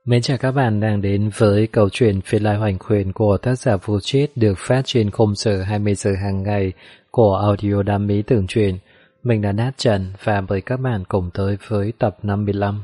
Mến chào các bạn đang đến với câu chuyện Phiên Lai Hoành Quyền của tác giả Vũ Chiết được phát trên khung giờ 20 giờ hàng ngày của audio đam mỹ tưởng truyện. Mình là Nát Trần và mời các bạn cùng tới với tập 55.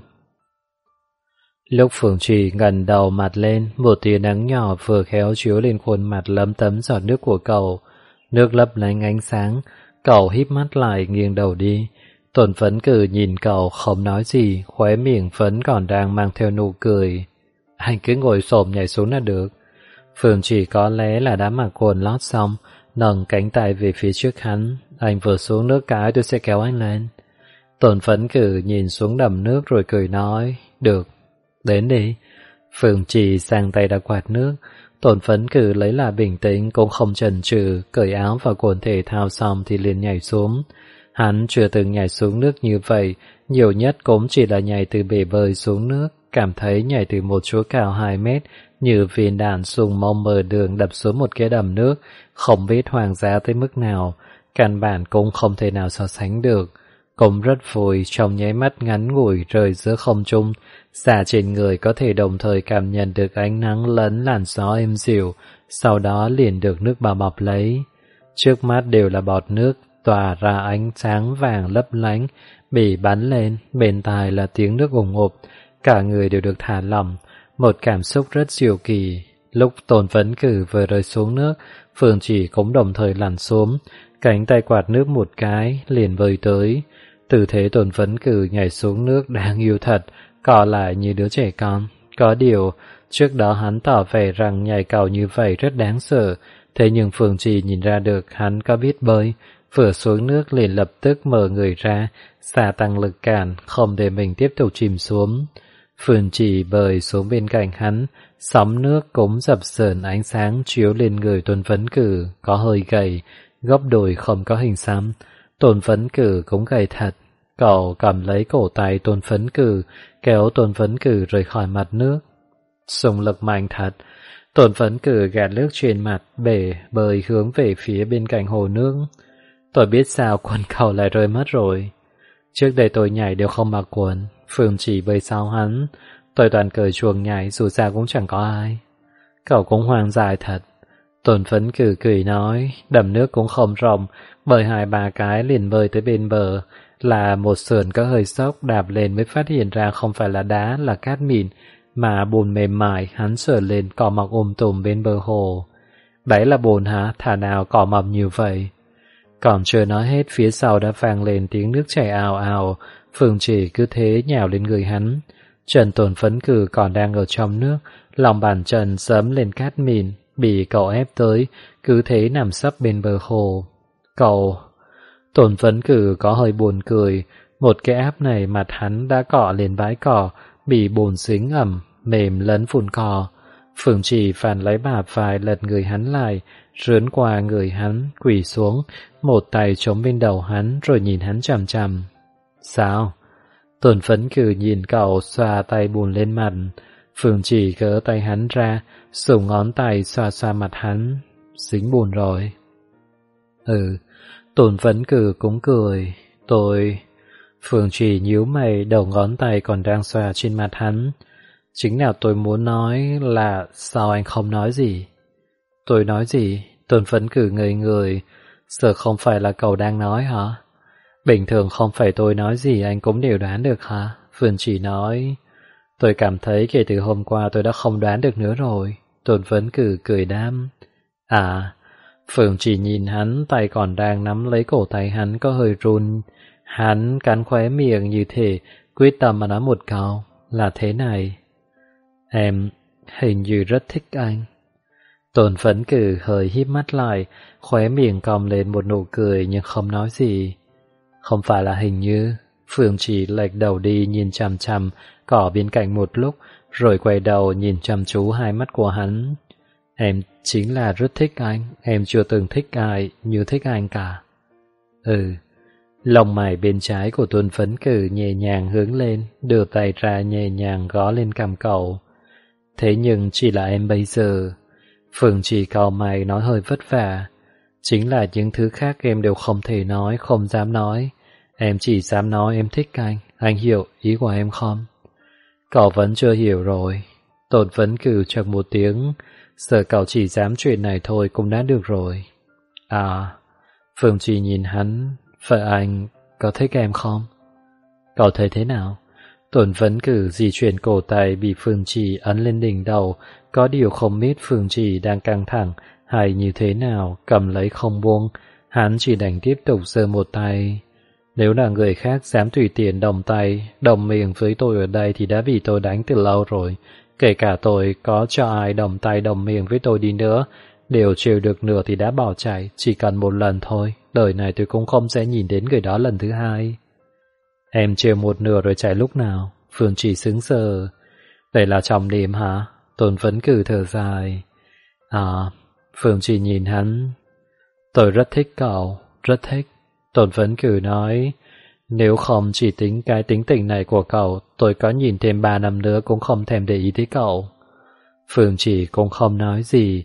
Lúc Phượng Trì ngẩng đầu mặt lên, một tia nắng nhỏ vừa khéo chiếu lên khuôn mặt lấm tấm giọt nước của cậu. Nước lấp lánh ánh sáng, cậu híp mắt lại nghiêng đầu đi. Tuần Phấn Cử nhìn cậu không nói gì, khóe miệng vẫn còn đang mang theo nụ cười. Anh cứ ngồi xổm nhảy xuống là được. Phượng Chỉ có lẽ là đã mặc quần lót xong, nâng cánh tay về phía trước hắn. Anh vừa xuống nước cái tôi sẽ kéo anh lên. Tuần Phấn Cử nhìn xuống đầm nước rồi cười nói, được, đến đi. Phượng Chỉ sang tay đã quạt nước. Tuần Phấn Cử lấy lại bình tĩnh cũng không chần chừ, cởi áo và quần thể thao xong thì liền nhảy xuống. Hắn chưa từng nhảy xuống nước như vậy, nhiều nhất cũng chỉ là nhảy từ bể bơi xuống nước, cảm thấy nhảy từ một chỗ cao 2 mét, như viên đạn sùng mông mở đường đập xuống một cái đầm nước, không biết hoang dã tới mức nào, căn bản cũng không thể nào so sánh được. Cũng rất vui trong nháy mắt ngắn ngủi rơi giữa không trung, xả trên người có thể đồng thời cảm nhận được ánh nắng lẫn làn gió êm dịu, sau đó liền được nước bao bọc lấy. Trước mắt đều là bọt nước, tỏa ra ánh sáng vàng lấp lánh, bị bắn lên, bên tai là tiếng nước ủng ục, cả người đều được thả lỏng, một cảm xúc rất diệu kỳ. Lúc Tôn Phấn Cử vừa rơi xuống nước, Phượng Chỉ cũng đồng thời lặn xuống, cánh tay quạt nước một cái, liền vơi tới. Tư thế Tôn Phấn Cử nhảy xuống nước đáng yêu thật, cọ lại như đứa trẻ con. Có điều, trước đó hắn tỏ vẻ rằng nhảy cầu như vậy rất đáng sợ, thế nhưng Phượng Chỉ nhìn ra được hắn có biết bơi, vừa xuống nước liền lập tức mở người ra, xả tăng lực cản, không để mình tiếp tục chìm xuống. Phượng Chỉ bơi xuống bên cạnh hắn, sóng nước cũng dập dờn ánh sáng chiếu lên người Tôn Phấn Cử, có hơi gầy, góc đùi không có hình xăm. Tôn Phấn Cử cũng gầy thật. Cậu cầm lấy cổ tay Tôn Phấn Cử, kéo Tôn Phấn Cử rời khỏi mặt nước. Xung lực mạnh thật. Tôn Phấn Cử gạt nước trên mặt, bể bơi hướng về phía bên cạnh hồ nước. Tôi biết sao quần cậu lại rơi mất rồi. Trước đây tôi nhảy đều không mặc quần, Phương Chỉ bơi sau hắn. Tôi toàn cởi chuồng nhảy, dù sao cũng chẳng có ai. Cậu cũng hoang dại thật. Tôn Phấn Cử cười nói, đầm nước cũng không rộng, bơi 2-3 cái liền bơi tới bên bờ, là một sườn có hơi sốc, đạp lên mới phát hiện ra không phải là đá, là cát mịn, mà bùn mềm mại. Hắn sờ lên cỏ mọc tùm bên bờ hồ. Đấy là bùn hả? Thả nào cỏ mọc như vậy? Còn chưa nói hết, phía sau đã vang lên tiếng nước chảy ào ào. Phương Chỉ cứ thế nhào lên người hắn. Trần Tôn Phấn Cử còn đang ở trong nước, lòng bàn chân dẫm lên cát mịn, bị cậu ép tới, cứ thế nằm sấp bên bờ hồ. Cậu... Tôn Phấn Cử có hơi buồn cười, một cái áp này mặt hắn đã cọ lên bãi cỏ, bị bùn dính ẩm, mềm lẫn phun cỏ. Phương Chỉ phản lấy bả vai lật người hắn lại, rướn qua người hắn, quỳ xuống, một tay chống bên đầu hắn rồi nhìn hắn chằm chằm. Sao? Tôn Phấn Cử nhìn cậu xoa tay bùn lên mặt. Phương Chỉ gỡ tay hắn ra, dùng ngón tay xoa xoa mặt hắn. Dính bùn rồi. Tôn Phấn Cử cũng cười. Tôi... Phương Chỉ nhíu mày, đầu ngón tay còn đang xoa trên mặt hắn. Chính nào tôi muốn nói là sao anh không nói gì? Tôi nói gì? Tôn Phấn Cử ngây người. Giờ không phải là cậu đang nói hả? Bình thường không phải tôi nói gì anh cũng đều đoán được hả? Phương Chỉ nói. Tôi cảm thấy kể từ hôm qua tôi đã không đoán được nữa rồi. Tôn Phấn Cử cười đam. À... Phương Chỉ nhìn hắn, tay còn đang nắm lấy cổ tay hắn có hơi run. Hắn cắn khóe miệng như thể quyết tâm mà nói một câu. Là thế này. Em hình như rất thích anh. Tôn Phấn Cử hơi híp mắt lại, khóe miệng cong lên một nụ cười nhưng không nói gì. Không phải là hình như. Phương Chỉ lệch đầu đi nhìn chằm chằm cỏ bên cạnh một lúc, rồi quay đầu nhìn chăm chú hai mắt của hắn. Em chính là rất thích anh, em chưa từng thích ai như thích anh cả. Lông mày bên trái của Tôn Phấn Cử nhẹ nhàng hướng lên, đưa tay ra nhẹ nhàng gõ lên cằm cậu. Thế nhưng chỉ là em bây giờ. Phương Chỉ cau mày nói hơi vất vả. Chính là những thứ khác em đều không thể nói, không dám nói. Em chỉ dám nói em thích anh hiểu ý của em không? Cậu vẫn chưa hiểu rồi. Tôn Phấn Cử chậc một tiếng. Giờ cậu chỉ dám chuyện này thôi cũng đã được rồi. À, Phương Trì nhìn hắn. Vậy anh có thích em không? Cậu thấy thế nào? Tôn Phấn Cử di chuyển cổ tay bị Phương Trì ấn lên đỉnh đầu. Có điều không biết Phương Trì đang căng thẳng hay như thế nào, cầm lấy không buông. Hắn chỉ đành tiếp tục giơ một tay. Nếu là người khác dám tùy tiện đồng tay, đồng miệng với tôi ở đây thì đã bị tôi đánh từ lâu rồi. Kể cả tôi có cho ai đồng tay đồng miệng với tôi đi nữa, đều chịu được nửa thì đã bỏ chạy, chỉ cần một lần thôi. Đời này tôi cũng không sẽ nhìn đến người đó lần thứ hai. Em chịu một nửa rồi chạy lúc nào? Phương Trì sững sờ. Đây là trọng điểm hả? Tôn Phấn Cử thở dài. À, Phương Trì nhìn hắn. Tôi rất thích cậu, rất thích. Tôn Phấn Cử nói, nếu không chỉ tính cái tính tình này của cậu, tôi có nhìn thêm 3 năm nữa cũng không thèm để ý tới cậu. Phương Chỉ cũng không nói gì.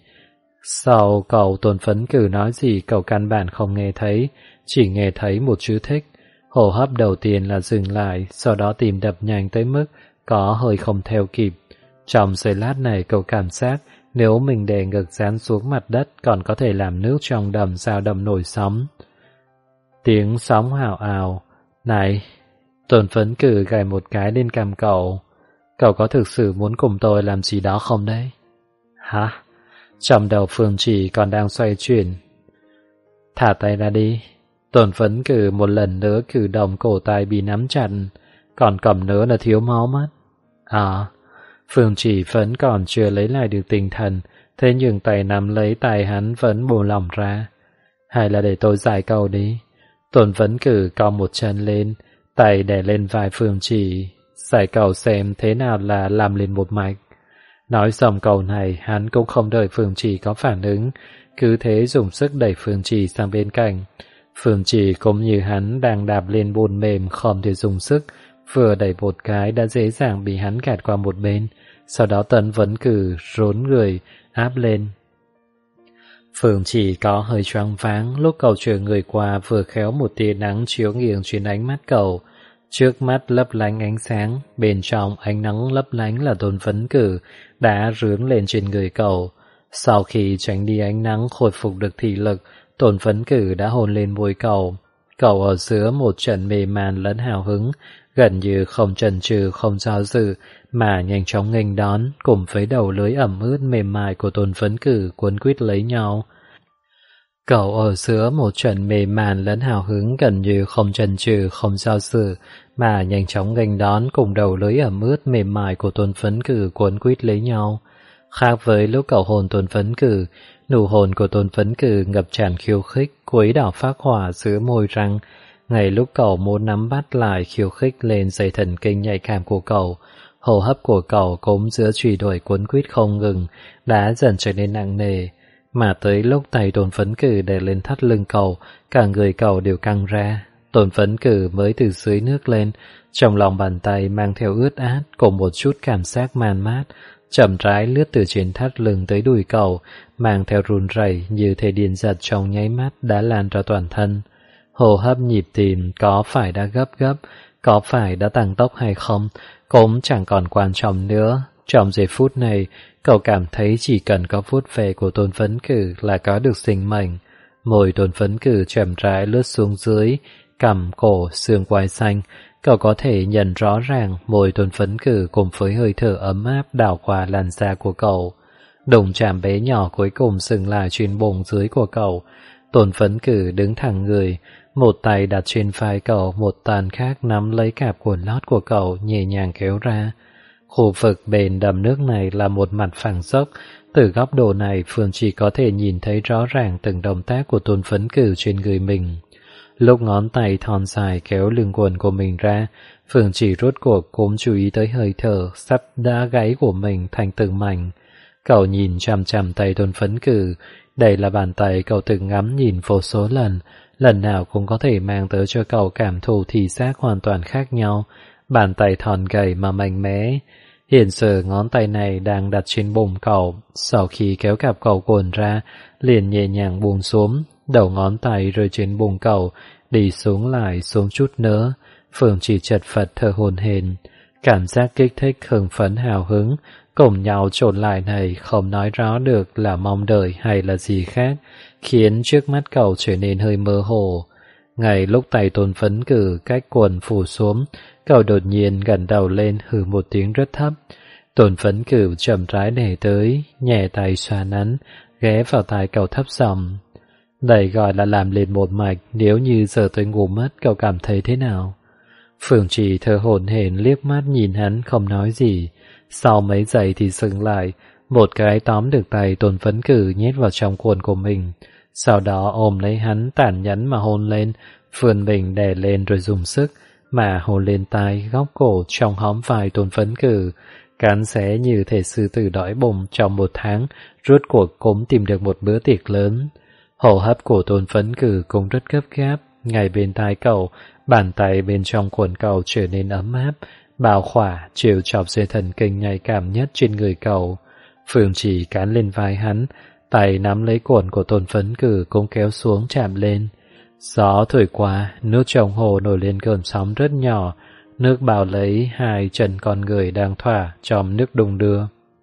Sau cậu Tôn Phấn Cử nói gì cậu căn bản không nghe thấy, chỉ nghe thấy một chữ thích. Hô hấp đầu tiên là dừng lại, sau đó tim đập nhanh tới mức có hơi không theo kịp. Trong giây lát này cậu cảm giác nếu mình để ngực dán xuống mặt đất còn có thể làm nước trong đầm dao động nổi sóng. Tiếng sóng hào ào. Này, Tôn Phấn Cử gảy một cái lên cằm cậu. Cậu có thực sự muốn cùng tôi làm gì đó không đấy? Hả? Trong đầu Phương Chỉ còn đang xoay chuyển. Thả tay ra đi. Tôn Phấn Cử một lần nữa cử động cổ tay bị nắm chặt. Còn cầm nữa là thiếu máu mất. À, Phương Chỉ vẫn còn chưa lấy lại được tinh thần, thế nhưng tay nắm lấy tay hắn vẫn buông lỏng ra. Hay là để tôi giải câu đi. Tôn Phấn Cử cong một chân lên, tay đè lên vai Phương Chỉ, giải cầu xem thế nào là làm lên một mạch. Nói xong câu này, hắn cũng không đợi Phương Chỉ có phản ứng, cứ thế dùng sức đẩy Phương Chỉ sang bên cạnh. Phương Chỉ cũng như hắn đang đạp lên bùn mềm không thể dùng sức, vừa đẩy một cái đã dễ dàng bị hắn gạt qua một bên. Sau đó Tôn Phấn Cử rốn người, áp lên. Phương Chỉ có hơi choáng váng lúc cậu chờ người qua vừa khéo một tia nắng chiếu nghiêng trên ánh mắt cậu. Trước mắt lấp lánh ánh sáng, bên trong ánh nắng lấp lánh là Tôn Phấn Cử đã rướn lên trên người cậu. Sau khi tránh đi ánh nắng khôi phục được thị lực, Tôn Phấn Cử đã hôn lên môi cậu. Cậu ở giữa một trận mê man lẫn hào hứng, gần như không chần chừ không do dự mà nhanh chóng nghênh đón, cùng với đầu lưới ẩm ướt mềm mại của Tôn Phấn Cử cuốn quýt lấy nhau. Cậu ở giữa một trận mê man lẫn hào hứng gần như không chần chừ không do dự mà nhanh chóng nghênh đón, cùng đầu lưới ẩm ướt mềm mại của Tôn Phấn Cử cuốn quýt lấy nhau. Khác với lúc cậu hôn Tôn Phấn Cử, nụ hôn của Tôn Phấn Cử ngập tràn khiêu khích, quấy đảo phác hỏa giữa môi răng. Ngay lúc cậu muốn nắm bắt lại khiêu khích lên dây thần kinh nhạy cảm của cậu, hô hấp của cậu cũng giữa truy đuổi cuốn quýt không ngừng, đã dần trở nên nặng nề. Mà tới lúc tay Tôn Phấn Cử đè lên thắt lưng cậu, cả người cậu đều căng ra. Tôn Phấn Cử mới từ dưới nước lên, trong lòng bàn tay mang theo ướt át cùng một chút cảm giác man mát, chậm rãi lướt từ trên thắt lưng tới đùi cậu, mang theo run rẩy như thể điện giật trong nháy mắt đã lan ra toàn thân. Hô hấp nhịp tim có phải đã gấp gấp, có phải đã tăng tốc hay không, cũng chẳng còn quan trọng nữa. Trong giây phút này, cậu cảm thấy chỉ cần có vuốt ve của Tôn Phấn Cử là có được sinh mệnh. Môi Tôn Phấn Cử chậm rãi lướt xuống dưới, cằm, cổ, xương quai xanh. Cậu có thể nhận rõ ràng môi Tôn Phấn Cử cùng với hơi thở ấm áp đảo qua làn da của cậu. Đụng chạm bé nhỏ cuối cùng dừng lại trên bụng dưới của cậu. Tôn Phấn Cử đứng thẳng người, một tay đặt trên vai cậu, một tay khác nắm lấy cạp quần lót của cậu nhẹ nhàng kéo ra. Khu vực bên đầm nước này là một mặt phẳng dốc, từ góc độ này Phương chỉ có thể nhìn thấy rõ ràng từng động tác của Tôn Phấn Cử trên người mình. Lúc ngón tay thon dài kéo lưng quần của mình ra, Phương chỉ rốt cuộc cũng chú ý tới hơi thở sắp đã gáy của mình thành từng mảnh. Cậu nhìn chằm chằm tay Tôn Phấn Cử, đây là bàn tay cậu từng ngắm nhìn vô số lần, lần nào cũng có thể mang tới cho cậu cảm thụ thị giác hoàn toàn khác nhau. Bàn tay thon gầy mà mạnh mẽ. Hiện giờ ngón tay này đang đặt trên bụng cậu, sau khi kéo cạp cậu quần ra, liền nhẹ nhàng buông xuống, đầu ngón tay rơi trên bụng cậu, đi xuống lại xuống chút nữa. Phương chỉ chật vật thở hổn hển. Cảm giác kích thích hưng phấn hào hứng cùng nhau trộn lại này không nói rõ được là mong đợi hay là gì khác, khiến trước mắt cậu trở nên hơi mơ hồ. Ngay lúc tay Tôn Phấn Cử cách quần phủ xuống, cậu đột nhiên gần đầu lên hừ một tiếng rất thấp. Tôn Phấn Cử chậm rãi để tới, nhẹ tay xoa nắn, ghé vào tai cậu thấp giọng. Đây gọi là làm lên một mạch, nếu như giờ tôi ngủ mất cậu cảm thấy thế nào? Phương Trì thở hổn hển liếc mắt nhìn hắn không nói gì. Sau mấy giây thì dừng lại, một cái tóm được tay Tôn Phấn Cử nhét vào trong quần của mình. Sau đó ôm lấy hắn tàn nhẫn mà hôn lên, vươn mình đè lên rồi dùng sức mà hôn lên tai, góc cổ, trong hõm vai Tôn Phấn Cử. Cắn xé như thể sư tử đói bụng trong một tháng, rốt cuộc cũng tìm được một bữa tiệc lớn. Hô hấp của Tôn Phấn Cử cũng rất gấp gáp, ngay bên tai cậu, bàn tay bên trong quần cậu trở nên ấm áp, bao khỏa, chiều chọc dây thần kinh nhạy cảm nhất trên người cậu. Phương Chỉ cán lên vai hắn, tay nắm lấy quần của Tôn Phấn Cử cũng kéo xuống chạm lên. Gió thổi qua, nước trong hồ nổi lên cơn sóng rất nhỏ, nước bao lấy hai chân con người đang thỏa trong nước đung đưa.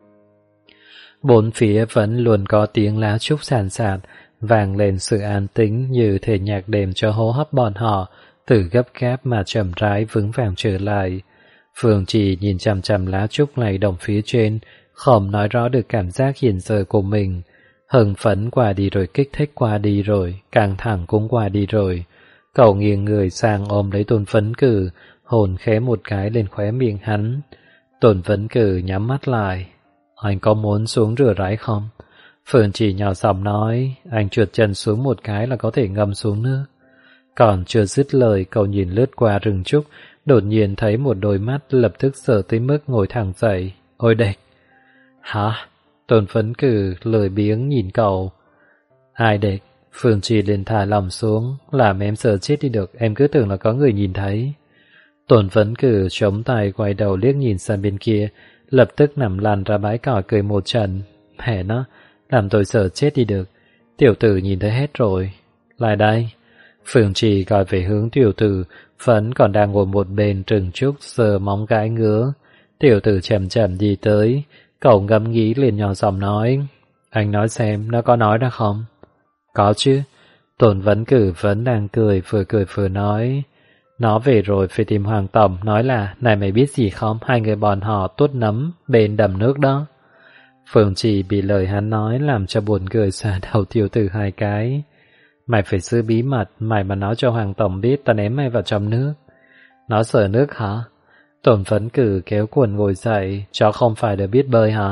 Bốn phía vẫn luôn có tiếng lá trúc sàn sạt, vang lên sự an tĩnh như thể nhạc đệm cho hô hấp bọn họ, từ gấp gáp mà chậm rãi vững vàng trở lại. Phương Chỉ nhìn chằm chằm lá trúc lay động phía trên, không nói rõ được cảm giác hiện giờ của mình. Hưng phấn qua đi rồi, kích thích qua đi rồi, căng thẳng cũng qua đi rồi. Cậu nghiêng người sang ôm lấy Tôn Phấn Cử, hôn khẽ một cái lên khóe miệng hắn. Tôn Phấn Cử nhắm mắt lại. Anh có muốn xuống rửa ráy không? Phương Chỉ nhỏ giọng nói, anh trượt chân xuống một cái là có thể ngâm xuống nước. Còn chưa dứt lời, cậu nhìn lướt qua rừng trúc, đột nhiên thấy một đôi mắt lập tức sợ tới mức ngồi thẳng dậy. Ôi địch! Hả? Tôn Phấn Cử lười biếng nhìn cậu. Ai địch? Phương Chỉ liền thả lòng xuống, làm em sợ chết đi được, em cứ tưởng là có người nhìn thấy. Tôn Phấn Cử chống tay quay đầu liếc nhìn sang bên kia, lập tức nằm lăn ra bãi cỏ cười một trận. Mẹ nó, làm tôi sợ chết đi được. Tiểu tử nhìn thấy hết rồi. Lại đây. Phương Chỉ gọi về hướng tiểu tử, Phấn còn đang ngồi một bên trừng trúc sờ móng gãi ngứa. Tiểu tử chậm chậm đi tới, cậu ngẫm nghĩ liền nhỏ giọng nói. Anh nói xem, nó có nói ra không? Có chứ. Tôn Phấn Cử vẫn đang cười vừa nói. Nó về rồi phải tìm Hoàng Tổng, nói là, này mày biết gì không, hai người bọn họ tuốt nấm bên đầm nước đó. Phương Chỉ bị lời hắn nói làm cho buồn cười xả đầu tiểu tử hai cái. Mày phải giữ bí mật, mày mà nói cho Hoàng Tổng biết ta ném mày vào trong nước. Nó sợ nước hả? Tôn Phấn Cử kéo quần ngồi dậy, chó không phải đã biết bơi hả?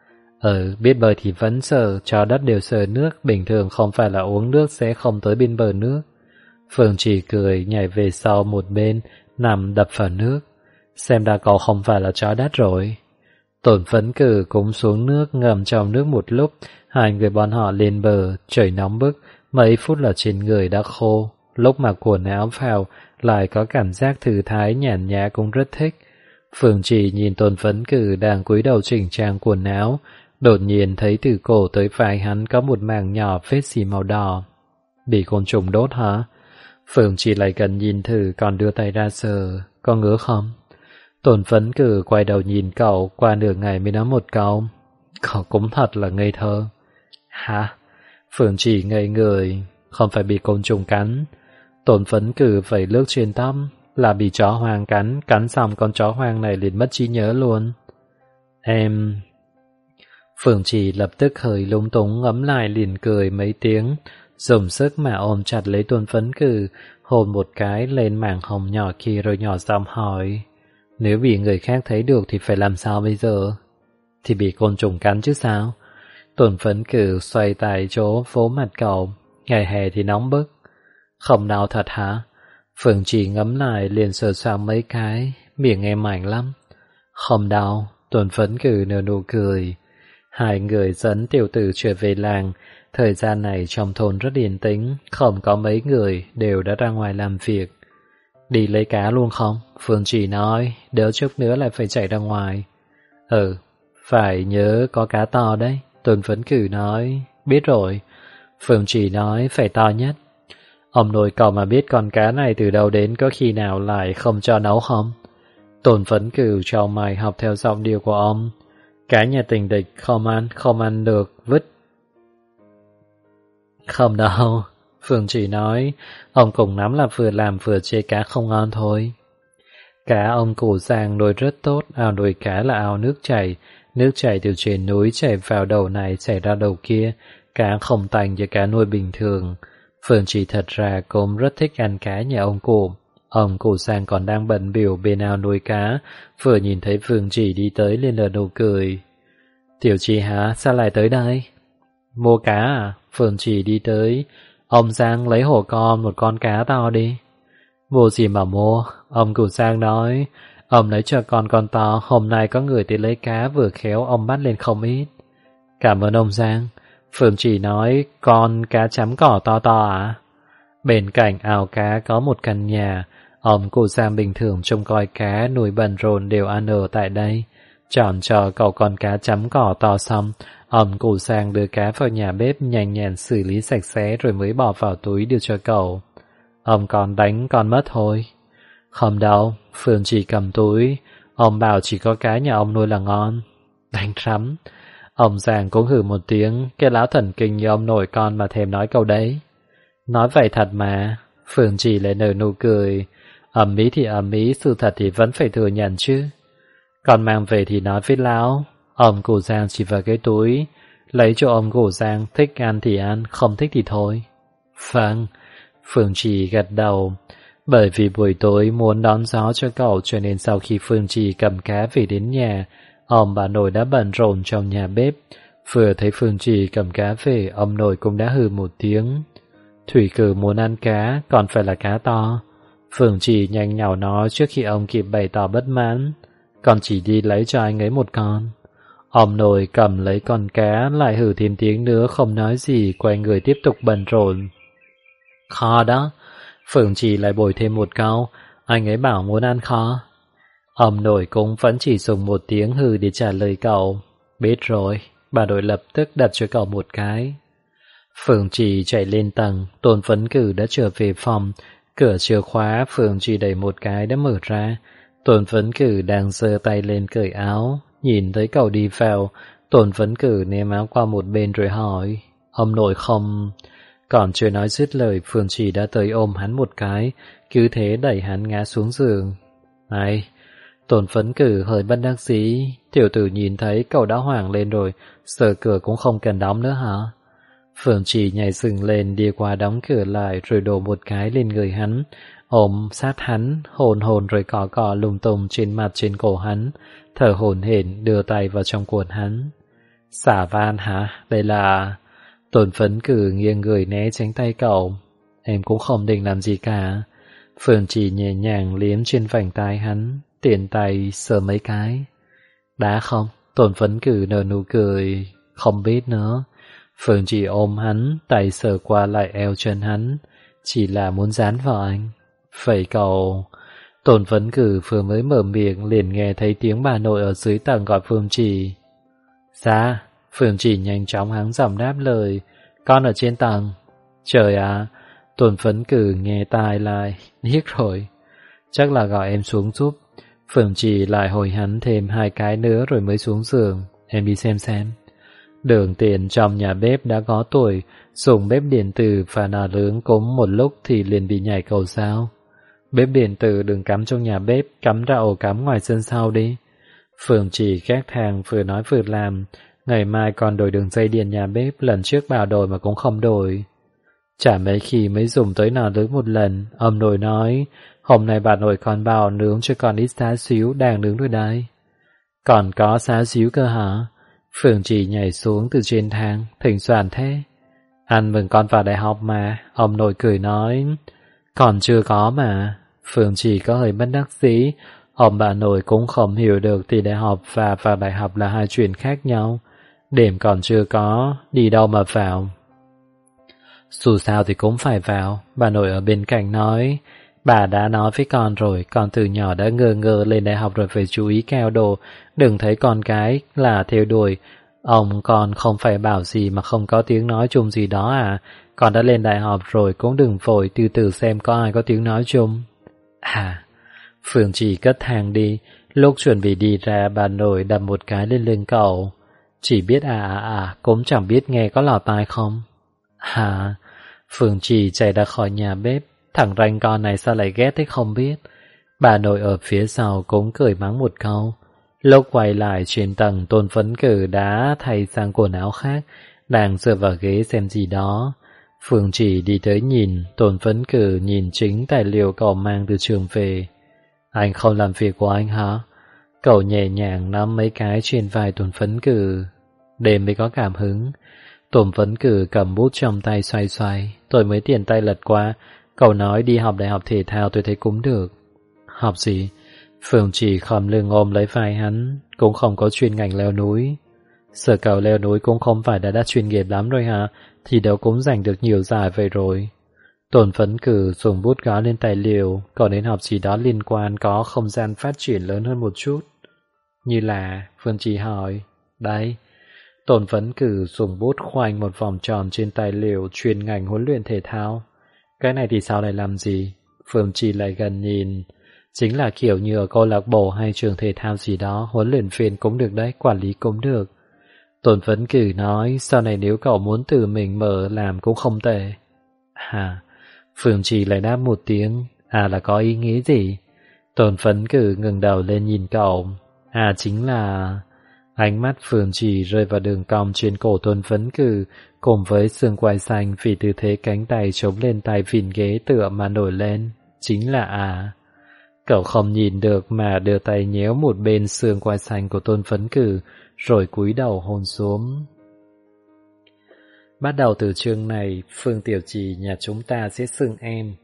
Biết bơi thì vẫn sợ, chó đất đều sợ nước, bình thường không phải là uống nước sẽ không tới bên bờ nước. Phương Chỉ cười nhảy về sau một bên, nằm đập vào nước. Xem ra cậu không phải là chó đất rồi. Tôn Phấn Cử cũng xuống nước ngầm trong nước một lúc, hai người bọn họ lên bờ, trời nóng bức, mấy phút là trên người đã khô. Lúc mặc quần áo vào, lại có cảm giác thư thái nhàn nhã cũng rất thích. Phương Chỉ nhìn Tôn Phấn Cử đang cúi đầu chỉnh trang quần áo, đột nhiên thấy từ cổ tới vai hắn có một mảng nhỏ vết xì màu đỏ. Bị côn trùng đốt hả? Phương Chỉ lại gần nhìn thử còn đưa tay ra sờ, có ngứa không? Tôn Phấn Cử quay đầu nhìn cậu, qua nửa ngày mới nói một câu. Cậu cũng thật là ngây thơ. Hả? Phương Chỉ ngây người, không phải bị côn trùng cắn. Tôn Phấn Cử vẩy nước trên tóc, là bị chó hoang cắn, cắn xong con chó hoang này liền mất trí nhớ luôn. Em... Phương Chỉ lập tức hơi lúng túng ngấm lại liền cười mấy tiếng, dùng sức mà ôm chặt lấy Tôn Phấn Cử, hôn một cái lên mảng hồng nhỏ kia rồi nhỏ giọng hỏi. Nếu bị người khác thấy được thì phải làm sao bây giờ? Thì bị côn trùng cắn chứ sao? Tôn Phấn Cử xoay tại chỗ vỗ mặt cậu. Ngày hè thì nóng bức. Không đau thật hả? Phương Chỉ ngấm lại liền sờ soạng mấy cái, miệng em mảnh lắm. Không đau. Tôn Phấn Cử nở nụ cười. Hai người dẫn tiểu tử trở về làng. Thời gian này trong thôn rất yên tĩnh, không có mấy người đều đã ra ngoài làm việc. Đi lấy cá luôn không? Phương Chỉ nói, đỡ chút nữa lại phải chạy ra ngoài. Phải nhớ có cá to đấy. Tôn Phấn Cử nói, biết rồi. Phương Chỉ nói, phải to nhất. Ông nội cậu mà biết con cá này từ đâu đến có khi nào lại không cho nấu không? Tôn Phấn Cửu chau mày học theo giọng điệu của ông. Cá nhà tình địch không ăn được, vứt. Không đâu, Phương Chỉ nói, ông cùng lắm là vừa làm vừa chê cá không ngon thôi. Cá ông Cụ Giang nuôi rất tốt, ao nuôi cá là ao nước chảy từ trên núi chảy vào đầu này chảy ra đầu kia, cá không tanh như cá nuôi bình thường. Phương Chỉ thật ra cũng rất thích ăn cá nhà ông Cụ. Ông Cụ Giang còn đang bận biểu bên ao nuôi cá, vừa nhìn thấy Phương Chỉ đi tới liền nở nụ cười. Tiểu Chỉ hả, sao lại tới đây? Mua cá à? Phương Chỉ đi tới. Ông Giang lấy hộ con một con cá to đi. Mua gì mà mua? Ông Cụ Giang nói. Ông lấy cho con to, hôm nay có người tới lấy cá vừa khéo ông bắt lên không ít. Cảm ơn ông Giang. Phương Chỉ nói, con cá chấm cỏ to to à? Bên cạnh ao cá có một căn nhà. Ông Cụ Giang bình thường trông coi cá nuôi bận rộn đều ăn ở tại đây. Chọn cho cậu con cá chấm cỏ to xong, ông Cụ Giang đưa cá vào nhà bếp nhanh nhẹn xử lý sạch sẽ rồi mới bỏ vào túi đưa cho cậu. Ông còn đánh con mất thôi. Không đâu, Phương Chỉ cầm túi. Ông bảo chỉ có cá nhà ông nuôi là ngon. Đánh rắm. Ông Giang cũng hừ một tiếng, cái lão thần kinh như ông nội con mà thèm nói câu đấy. Nói vậy thật mà. Phương Chỉ lại nở nụ cười. Ẩm ý thì ẩm ý, sự thật thì vẫn phải thừa nhận chứ. Con mang về thì nói với lão. Ông Cụ Giang chỉ vào cái túi. Lấy cho ông Cụ Giang, thích ăn thì ăn, không thích thì thôi. Vâng. Phương Chỉ gật đầu. Bởi vì buổi tối muốn đón gió cho cậu cho nên sau khi Phương Chỉ cầm cá về đến nhà, ông bà nội đã bận rộn trong nhà bếp. Vừa thấy Phương Chỉ cầm cá về, ông nội cũng đã hừ một tiếng. Thủy Cử muốn ăn cá, còn phải là cá to. Phương Chỉ nhanh nhảu nói trước khi ông kịp bày tỏ bất mãn. Con chỉ đi lấy cho anh ấy một con. Ông nội cầm lấy con cá, lại hừ thêm tiếng nữa không nói gì, quay người tiếp tục bận rộn. Kho đó. Phương Chỉ lại bồi thêm một câu, anh ấy bảo muốn ăn kho. Ông nội cũng vẫn chỉ dùng một tiếng hừ để trả lời cậu. Biết rồi, bà nội lập tức đặt cho cậu một cái. Phương Chỉ chạy lên tầng, Tôn Phấn Cử đã trở về phòng. Cửa chưa khóa, Phương Chỉ đẩy một cái đã mở ra. Tôn Phấn Cử đang giơ tay lên cởi áo. Nhìn thấy cậu đi vào, Tôn Phấn Cử ném áo qua một bên rồi hỏi. Ông nội không... Còn chưa nói dứt lời, Phương Chỉ đã tới ôm hắn một cái, cứ thế đẩy hắn ngã xuống giường. Này, Tôn Phấn Cử hơi bất đắc dĩ. Tiểu tử nhìn thấy cậu đã hoảng lên rồi, sợ cửa cũng không cần đóng nữa hả? Phương Chỉ nhảy dựng lên đi qua đóng cửa lại rồi đổ một cái lên người hắn, ôm sát hắn, hồn hồn rồi cọ cọ lung tung trên mặt trên cổ hắn, thở hổn hển đưa tay vào trong quần hắn. Xả van hả? Đây là... Tôn Phấn Cử nghiêng người né tránh tay cậu. Em cũng không định làm gì cả. Phương Chỉ nhẹ nhàng liếm trên vành tai hắn, tiện tay sờ mấy cái. Đã không? Tôn Phấn Cử nở nụ cười. Không biết nữa. Phương Chỉ ôm hắn, tay sờ qua lại eo chân hắn, chỉ là muốn dán vào anh. Vậy cậu... Tôn Phấn Cử vừa mới mở miệng liền nghe thấy tiếng bà nội ở dưới tầng gọi Phương Chỉ. Dạ. Phương Chỉ nhanh chóng hắng giọng đáp lời. Con ở trên tầng. Trời ạ. Tôn Phấn Cử nghe tai lại. Điếc rồi. Chắc là gọi em xuống giúp. Phương Chỉ lại hồi hắn thêm 2 cái nữa rồi mới xuống giường. Em đi xem. Đường Tiền trong nhà bếp đã có tuổi, dùng bếp điện tử và nà nướng cũng một lúc thì liền bị nhảy cầu sao. Bếp điện tử đừng cắm trong nhà bếp, cắm ra ổ cắm ngoài sân sau đi. Phương Chỉ gác thang vừa nói vừa làm. Ngày mai còn đổi đường dây điện nhà bếp, lần trước bảo đổi mà cũng không đổi. Chả mấy khi mới dùng tới nà nướng một lần. Ông nội nói, hôm nay bà nội còn bảo nướng cho con ít xá xíu, đang nướng rồi đây. Còn có xá xíu cơ hả? Phương Chỉ nhảy xuống từ trên thang, thỉnh soạn thế. Ăn mừng con vào đại học mà. Ông nội cười nói. Còn chưa có mà. Phương Chỉ có hơi bất đắc dĩ. Ông bà nội cũng không hiểu được thì đại học và vào đại học là hai chuyện khác nhau. Điểm còn chưa có, đi đâu mà vào. Dù sao thì cũng phải vào. Bà nội ở bên cạnh nói. Bà đã nói với con rồi, con từ nhỏ đã ngơ lên đại học rồi phải chú ý cao độ, đừng thấy con cái là theo đuổi. Ông con không phải bảo gì mà không có tiếng nói chung gì đó à, con đã lên đại học rồi cũng đừng vội, từ từ xem có ai có tiếng nói chung. À, Phương Chỉ cất thang đi, Lúc chuẩn bị đi ra, bà nội đập một cái lên lưng cậu. Chỉ biết cũng chẳng biết nghe có lọt tai không. Hả? Phương Trì chạy ra khỏi nhà bếp. Thằng ranh con này sao lại ghét thế không biết. Bà nội ở phía sau cũng cười mắng một câu. Lúc quay lại trên tầng, Tôn Phấn Cử đã thay sang quần áo khác, đang dựa vào ghế xem gì đó. Phương Trì đi tới nhìn, Tôn Phấn Cử nhìn chính tài liệu cậu mang từ trường về. Anh không làm việc của anh hả? Cậu nhẹ nhàng nắm mấy cái trên vai Tôn Phấn Cử. Đêm mới có cảm hứng. Tôn Phấn Cử cầm bút trong tay xoay xoay. Tôi mới tiền tay lật qua. Cậu nói đi học đại học thể thao, tôi thấy cũng được. Học gì? Phương Trì khom lưng ôm lấy vai hắn. Cũng không có chuyên ngành leo núi. Sở cầu leo núi cũng không phải đã chuyên nghiệp lắm rồi hả? Thì đâu cũng giành được nhiều giải vậy rồi. Tôn Phấn Cử dùng bút gõ lên tài liệu. Còn đến học gì đó liên quan có không gian phát triển lớn hơn một chút. Như là, Phương Trì hỏi. Đấy. Tôn Phấn Cử dùng bút khoanh một vòng tròn trên tài liệu chuyên ngành huấn luyện thể thao. Cái này thì sao lại làm gì? Phương Trì lại gần nhìn. Chính là kiểu như ở câu lạc bộ hay trường thể thao gì đó, huấn luyện viên cũng được đấy, quản lý cũng được. Tôn Phấn Cử nói, sau này nếu cậu muốn tự mình mở làm cũng không tệ. Hả? Phương Trì lại đáp một tiếng. Là có ý nghĩa gì? Tôn Phấn Cử ngừng đầu lên nhìn cậu. Chính là... Ánh mắt Phương Trì rơi vào đường cong trên cổ Tôn Phấn Cử, cùng với xương quai xanh vì tư thế cánh tay chống lên tay vịn ghế tựa mà nổi lên. Chính là Cậu không nhìn được mà đưa tay nhéo một bên xương quai xanh của Tôn Phấn Cử, rồi cúi đầu hôn xuống. Bắt đầu từ chương này, Phương Tiểu Trì nhà chúng ta sẽ xưng em.